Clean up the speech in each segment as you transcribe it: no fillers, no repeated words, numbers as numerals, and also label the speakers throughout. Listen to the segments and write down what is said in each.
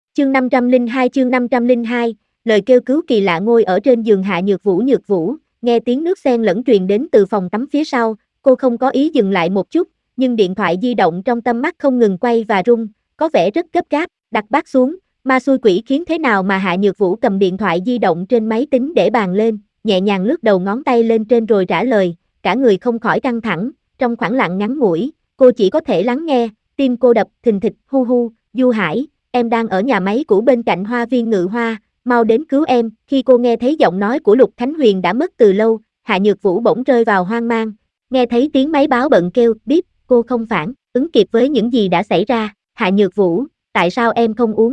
Speaker 1: Chương 502, lời kêu cứu kỳ lạ. Ngồi ở trên giường Hạ Nhược Vũ, nghe tiếng nước xen lẫn truyền đến từ phòng tắm phía sau, cô không có ý dừng lại một chút, nhưng điện thoại di động trong tầm mắt không ngừng quay và rung, có vẻ rất gấp gáp. Đặt bát xuống, ma xui quỷ khiến thế nào mà Hạ Nhược Vũ cầm điện thoại di động trên máy tính để bàn lên, nhẹ nhàng lướt đầu ngón tay lên trên rồi trả lời, cả người không khỏi căng thẳng. Trong khoảng lặng ngắn ngủi, cô chỉ có thể lắng nghe, tim cô đập thình thịch. Hu hu, Du Hải, em đang ở nhà máy cũ bên cạnh Hoa viên Ngự Hoa, mau đến cứu em. Khi cô nghe thấy giọng nói của Lục Khánh Huyền đã mất từ lâu, Hạ Nhược Vũ bỗng rơi vào hoang mang. Nghe thấy tiếng máy báo bận kêu bíp, cô không phản ứng kịp với những gì đã xảy ra. Hạ Nhược Vũ, tại sao em không uống?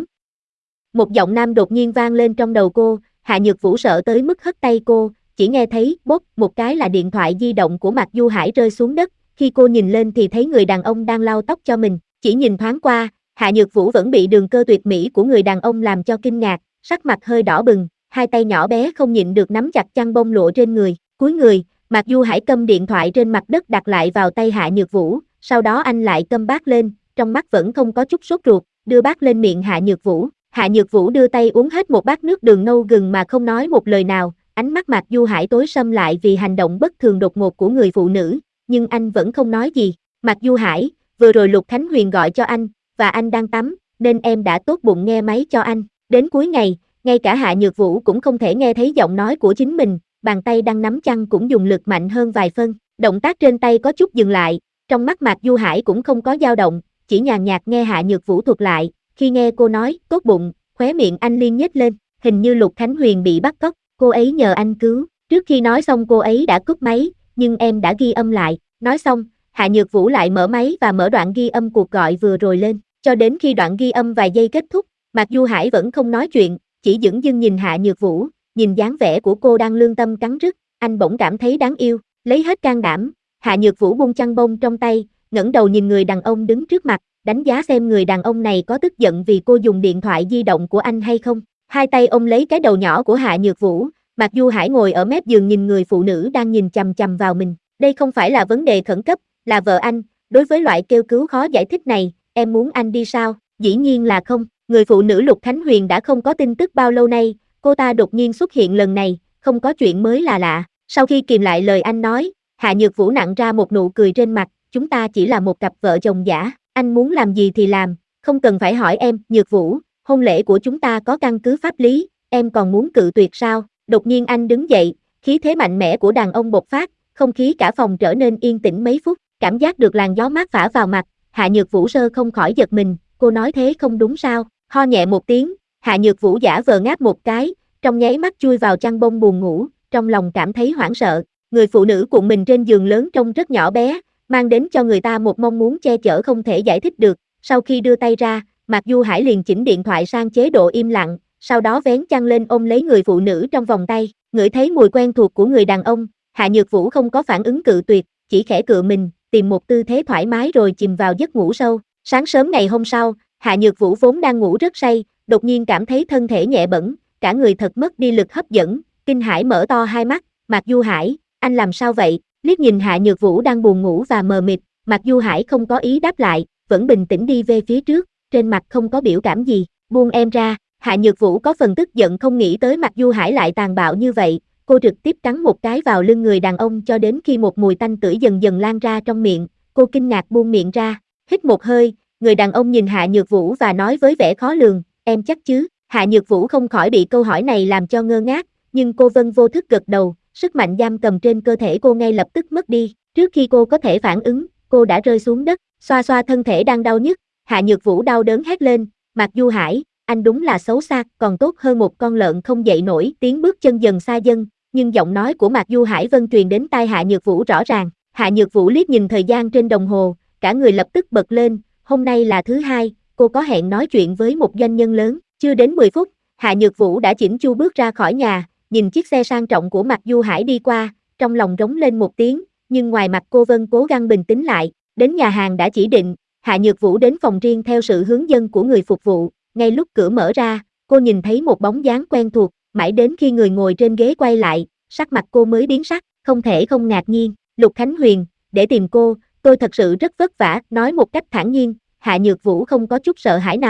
Speaker 1: Một giọng nam đột nhiên vang lên trong đầu cô. Hạ Nhược Vũ sợ tới mức hất tay cô, chỉ nghe thấy bốp một cái là điện thoại di động của Mạc Du Hải rơi xuống đất. Khi cô nhìn lên thì thấy người đàn ông đang lau tóc cho mình, chỉ nhìn thoáng qua, Hạ Nhược Vũ vẫn bị đường cơ tuyệt mỹ của người đàn ông làm cho kinh ngạc, sắc mặt hơi đỏ bừng, hai tay nhỏ bé không nhịn được nắm chặt chăn bông lụa trên người. Cúi người, Mạc Du Hải cầm điện thoại trên mặt đất đặt lại vào tay Hạ Nhược Vũ, sau đó anh lại cầm bát lên, trong mắt vẫn không có chút sốt ruột, đưa bát lên miệng Hạ Nhược Vũ. Hạ Nhược Vũ đưa tay uống hết một bát nước đường nâu gừng mà không nói một lời nào, ánh mắt Mạc Du Hải tối sầm lại vì hành động bất thường đột ngột của người phụ nữ, nhưng anh vẫn không nói gì. Mạc Du Hải, vừa rồi Lục Khánh Huyền gọi cho anh, và anh đang tắm, nên em đã tốt bụng nghe máy cho anh. Đến cuối ngày, ngay cả Hạ Nhược Vũ cũng không thể nghe thấy giọng nói của chính mình, bàn tay đang nắm chăn cũng dùng lực mạnh hơn vài phân, động tác trên tay có chút dừng lại, trong mắt Mạc Du Hải cũng không có dao động, chỉ nhàn nhạt nghe Hạ Nhược Vũ thuật lại. Khi nghe cô nói, tốt bụng, khóe miệng anh liên nhếch lên, hình như Lục Khánh Huyền bị bắt cóc, cô ấy nhờ anh cứu. Trước khi nói xong cô ấy đã cúp máy, nhưng em đã ghi âm lại. Nói xong, Hạ Nhược Vũ lại mở máy và mở đoạn ghi âm cuộc gọi vừa rồi lên, cho đến khi đoạn ghi âm vài giây kết thúc, Mạc Du Hải vẫn không nói chuyện, chỉ dửng dưng nhìn Hạ Nhược Vũ, nhìn dáng vẻ của cô đang lương tâm cắn rứt, anh bỗng cảm thấy đáng yêu, lấy hết can đảm, Hạ Nhược Vũ buông chăn bông trong tay, ngẩng đầu nhìn người đàn ông đứng trước mặt, đánh giá xem người đàn ông này có tức giận vì cô dùng điện thoại di động của anh hay không. Hai tay ôm lấy cái đầu nhỏ của Hạ Nhược Vũ, Mạc Du Hải ngồi ở mép giường nhìn người phụ nữ đang nhìn chằm chằm vào mình. Đây không phải là vấn đề khẩn cấp, là vợ anh, đối với loại kêu cứu khó giải thích này, em muốn anh đi sao? Dĩ nhiên là không. Người phụ nữ Lục Khánh Huyền đã không có tin tức bao lâu nay, cô ta đột nhiên xuất hiện lần này, không có chuyện mới là lạ. Sau khi kìm lại lời anh nói, Hạ Nhược Vũ nặn ra một nụ cười trên mặt, chúng ta chỉ là một cặp vợ chồng giả, anh muốn làm gì thì làm, không cần phải hỏi em. Nhược Vũ, hôn lễ của chúng ta có căn cứ pháp lý, em còn muốn cự tuyệt sao? Đột nhiên anh đứng dậy, khí thế mạnh mẽ của đàn ông bộc phát, không khí cả phòng trở nên yên tĩnh mấy phút, cảm giác được làn gió mát phả vào mặt, Hạ Nhược Vũ sơ không khỏi giật mình, cô nói thế không đúng sao? Ho nhẹ một tiếng, Hạ Nhược Vũ giả vờ ngáp một cái, trong nháy mắt chui vào chăn bông buồn ngủ, trong lòng cảm thấy hoảng sợ. Người phụ nữ cuộn mình trên giường lớn trông rất nhỏ bé, mang đến cho người ta một mong muốn che chở không thể giải thích được. Sau khi đưa tay ra, Mạc Du Hải liền chỉnh điện thoại sang chế độ im lặng, sau đó vén chăn lên ôm lấy người phụ nữ trong vòng tay, ngửi thấy mùi quen thuộc của người đàn ông, Hạ Nhược Vũ không có phản ứng cự tuyệt, chỉ khẽ cựa mình, tìm một tư thế thoải mái rồi chìm vào giấc ngủ sâu. Sáng sớm ngày hôm sau, Hạ Nhược Vũ vốn đang ngủ rất say, đột nhiên cảm thấy thân thể nhẹ bẫng, cả người thật mất đi lực hấp dẫn, kinh hãi mở to hai mắt, Mạc Du Hải, anh làm sao vậy? Liếc nhìn Hạ Nhược Vũ đang buồn ngủ và mờ mịt, Mạc Du Hải không có ý đáp lại, vẫn bình tĩnh đi về phía trước, trên mặt không có biểu cảm gì, buông em ra. Hạ Nhược Vũ có phần tức giận không nghĩ tới Mạc Du Hải lại tàn bạo như vậy, cô trực tiếp cắn một cái vào lưng người đàn ông cho đến khi một mùi tanh tưởi dần dần lan ra trong miệng, cô kinh ngạc buông miệng ra, hít một hơi, người đàn ông nhìn Hạ Nhược Vũ và nói với vẻ khó lường, em chắc chứ? Hạ Nhược Vũ không khỏi bị câu hỏi này làm cho ngơ ngác, nhưng cô vân vô thức gật đầu, sức mạnh giam cầm trên cơ thể cô ngay lập tức mất đi, trước khi cô có thể phản ứng, cô đã rơi xuống đất, xoa xoa thân thể đang đau nhức, Hạ Nhược Vũ đau đớn hét lên, Mạc Du Hải, anh đúng là xấu xa, còn tốt hơn một con lợn không dậy nổi. Tiếng bước chân dần xa dần, nhưng giọng nói của Mạc Du Hải vân truyền đến tai Hạ Nhược Vũ rõ ràng. Hạ Nhược Vũ liếc nhìn thời gian trên đồng hồ, cả người lập tức bật lên, hôm nay là thứ hai, cô có hẹn nói chuyện với một doanh nhân lớn. Chưa đến 10 phút, Hạ Nhược Vũ đã chỉnh chu bước ra khỏi nhà, nhìn chiếc xe sang trọng của Mạc Du Hải đi qua, trong lòng rống lên một tiếng, nhưng ngoài mặt cô vân cố gắng bình tĩnh lại. Đến nhà hàng đã chỉ định, Hạ Nhược Vũ đến phòng riêng theo sự hướng dẫn của người phục vụ. Ngay lúc cửa mở ra, cô nhìn thấy một bóng dáng quen thuộc, mãi đến khi người ngồi trên ghế quay lại, sắc mặt cô mới biến sắc, không thể không ngạc nhiên. Lục Khánh Huyền, để tìm cô, tôi thật sự rất vất vả, nói một cách thản nhiên. Hạ Nhược Vũ không có chút sợ hãi nào,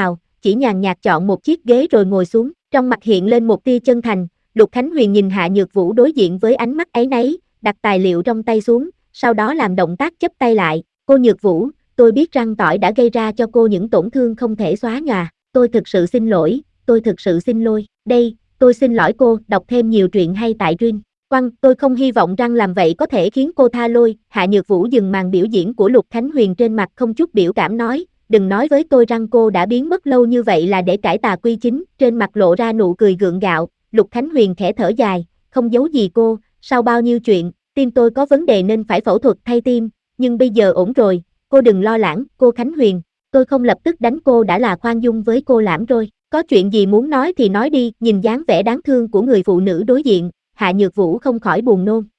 Speaker 1: chỉ nhàn nhạt chọn một chiếc ghế rồi ngồi xuống, trong mặt hiện lên một tia chân thành. Lục Khánh Huyền nhìn Hạ Nhược Vũ đối diện với ánh mắt áy náy, đặt tài liệu trong tay xuống, sau đó làm động tác chắp tay lại. Cô Nhược Vũ, tôi biết răng tỏi đã gây ra cho cô những tổn thương không thể xóa nhòa. Tôi thực sự xin lỗi, tôi thực sự xin lỗi. Đây, tôi xin lỗi cô, đọc thêm nhiều truyện hay tại Truyện. Tôi không hy vọng răng làm vậy có thể khiến cô tha lôi. Hạ Nhược Vũ dừng màn biểu diễn của Lục Khánh Huyền, trên mặt không chút biểu cảm nói, đừng nói với tôi rằng cô đã biến mất lâu như vậy là để cải tà quy chính. Trên mặt lộ ra nụ cười gượng gạo. Lục Khánh Huyền khẽ thở dài, không giấu gì cô, sau bao nhiêu chuyện, tim tôi có vấn đề nên phải phẫu thuật thay tim, nhưng bây giờ ổn rồi, cô đừng lo lắng. Cô Khánh Huyền, tôi không lập tức đánh cô đã là khoan dung với cô lắm rồi, có chuyện gì muốn nói thì nói đi. Nhìn dáng vẻ đáng thương của người phụ nữ đối diện, Hạ Nhược Vũ không khỏi buồn nôn.